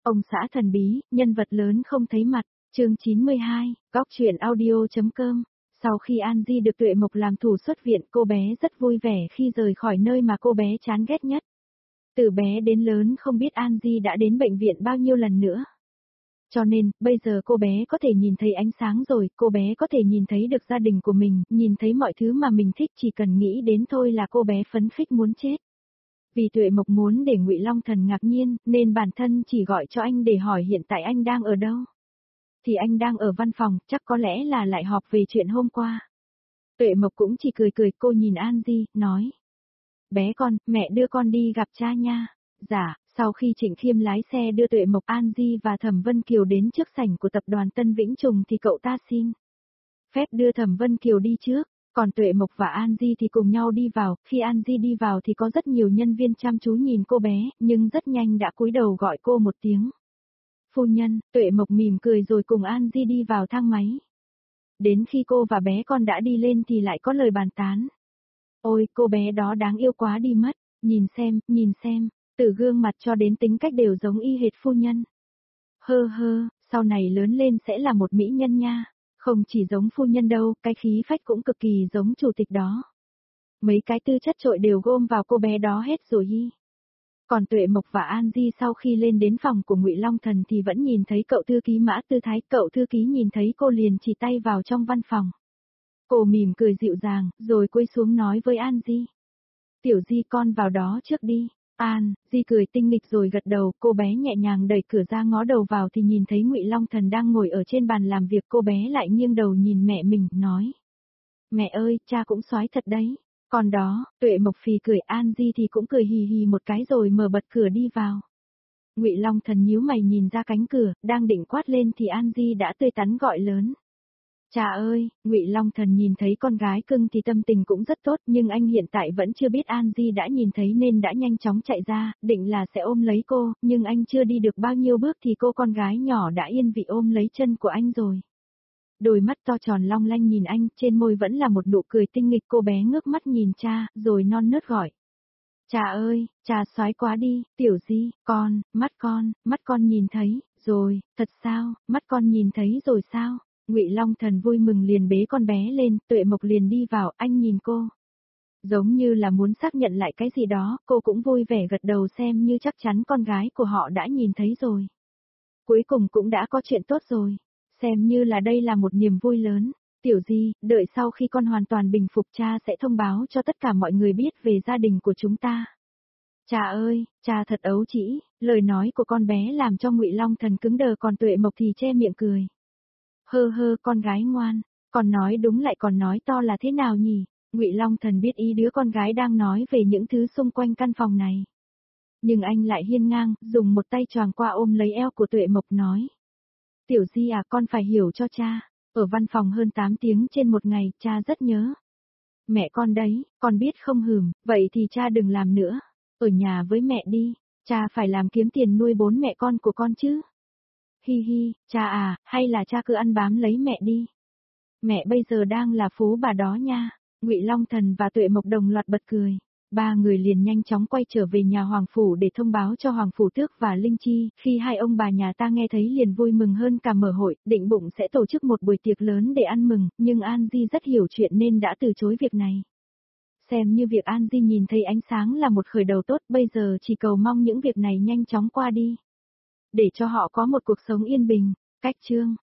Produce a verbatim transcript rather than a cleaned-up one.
Ông xã thần bí, nhân vật lớn không thấy mặt, chương chín mươi hai, góc chuyện audio.com. Sau khi An Di được Tuệ Mộc làm thủ xuất viện, cô bé rất vui vẻ khi rời khỏi nơi mà cô bé chán ghét nhất. Từ bé đến lớn không biết An Di đã đến bệnh viện bao nhiêu lần nữa. Cho nên, bây giờ cô bé có thể nhìn thấy ánh sáng rồi, cô bé có thể nhìn thấy được gia đình của mình, nhìn thấy mọi thứ mà mình thích, chỉ cần nghĩ đến thôi là cô bé phấn khích muốn chết. Vì Tuệ Mộc muốn để Ngụy Long Thần ngạc nhiên, nên bản thân chỉ gọi cho anh để hỏi hiện tại anh đang ở đâu. Thì anh đang ở văn phòng, chắc có lẽ là lại họp về chuyện hôm qua. Tuệ Mộc cũng chỉ cười cười, cô nhìn An Di, nói. Bé con, mẹ đưa con đi gặp cha nha. Dạ, sau khi Trịnh Khiêm lái xe đưa Tuệ Mộc, An Di và Thẩm Vân Kiều đến trước sảnh của tập đoàn Tân Vĩnh Trùng thì cậu ta xin phép đưa Thẩm Vân Kiều đi trước. Còn Tuệ Mộc và An Di thì cùng nhau đi vào, khi An Di đi vào thì có rất nhiều nhân viên chăm chú nhìn cô bé, nhưng rất nhanh đã cúi đầu gọi cô một tiếng. Phu nhân, Tuệ Mộc mỉm cười rồi cùng An Di đi vào thang máy. Đến khi cô và bé con đã đi lên thì lại có lời bàn tán. Ôi, cô bé đó đáng yêu quá đi mất, nhìn xem, nhìn xem, từ gương mặt cho đến tính cách đều giống y hệt phu nhân. Hơ hơ, sau này lớn lên sẽ là một mỹ nhân nha. Không chỉ giống phu nhân đâu, cái khí phách cũng cực kỳ giống chủ tịch đó. Mấy cái tư chất trội đều gom vào cô bé đó hết rồi hi. Còn Tuệ Mộc và An Di sau khi lên đến phòng của Ngụy Long Thần thì vẫn nhìn thấy cậu thư ký Mã Tư Thái, cậu thư ký nhìn thấy cô liền chỉ tay vào trong văn phòng. Cô mỉm cười dịu dàng, rồi cúi xuống nói với An Di. Tiểu Di con vào đó trước đi. An Di cười tinh nghịch rồi gật đầu, cô bé nhẹ nhàng đẩy cửa ra ngó đầu vào thì nhìn thấy Ngụy Long Thần đang ngồi ở trên bàn làm việc, cô bé lại nghiêng đầu nhìn mẹ mình, nói. Mẹ ơi, cha cũng soái thật đấy. Còn đó, Tuệ Mộc phì cười, An Di thì cũng cười hì hì một cái rồi mở bật cửa đi vào. Ngụy Long Thần nhíu mày nhìn ra cánh cửa, đang định quát lên thì An Di đã tươi tắn gọi lớn. Cha ơi, Ngụy Long Thần nhìn thấy con gái cưng thì tâm tình cũng rất tốt, nhưng anh hiện tại vẫn chưa biết An Di đã nhìn thấy nên đã nhanh chóng chạy ra, định là sẽ ôm lấy cô, nhưng anh chưa đi được bao nhiêu bước thì cô con gái nhỏ đã yên vị ôm lấy chân của anh rồi. Đôi mắt to tròn long lanh nhìn anh, trên môi vẫn là một nụ cười tinh nghịch, cô bé ngước mắt nhìn cha, rồi non nớt gọi. Cha ơi, cha soái quá đi, Tiểu Di, con, mắt con, mắt con nhìn thấy, rồi, thật sao, mắt con nhìn thấy rồi sao? Ngụy Long Thần vui mừng liền bế con bé lên, Tuệ Mộc liền đi vào, anh nhìn cô. Giống như là muốn xác nhận lại cái gì đó, cô cũng vui vẻ gật đầu xem như chắc chắn con gái của họ đã nhìn thấy rồi. Cuối cùng cũng đã có chuyện tốt rồi, xem như là đây là một niềm vui lớn. Tiểu Di, đợi sau khi con hoàn toàn bình phục cha sẽ thông báo cho tất cả mọi người biết về gia đình của chúng ta. Cha ơi, cha thật ấu trĩ, lời nói của con bé làm cho Ngụy Long Thần cứng đờ, còn Tuệ Mộc thì che miệng cười. Hơ hơ, con gái ngoan, còn nói đúng lại còn nói to là thế nào nhỉ? Ngụy Long Thần biết ý đứa con gái đang nói về những thứ xung quanh căn phòng này. Nhưng anh lại hiên ngang, dùng một tay choàng qua ôm lấy eo của Tuệ Mộc nói. Tiểu Di à, con phải hiểu cho cha, ở văn phòng hơn tám tiếng trên một ngày, cha rất nhớ. Mẹ con đấy, con biết không hừm, vậy thì cha đừng làm nữa, ở nhà với mẹ đi, cha phải làm kiếm tiền nuôi bốn mẹ con của con chứ. Hi hi, cha à, hay là cha cứ ăn bám lấy mẹ đi. Mẹ bây giờ đang là phú bà đó nha. Ngụy Long Thần và Tuệ Mộc đồng loạt bật cười. Ba người liền nhanh chóng quay trở về nhà Hoàng Phủ để thông báo cho Hoàng Phủ Tước và Linh Chi. Khi hai ông bà nhà ta nghe thấy liền vui mừng hơn cả mở hội, định bụng sẽ tổ chức một buổi tiệc lớn để ăn mừng, nhưng An Di rất hiểu chuyện nên đã từ chối việc này. Xem như việc An Di nhìn thấy ánh sáng là một khởi đầu tốt, bây giờ chỉ cầu mong những việc này nhanh chóng qua đi. Để cho họ có một cuộc sống yên bình. Cách chương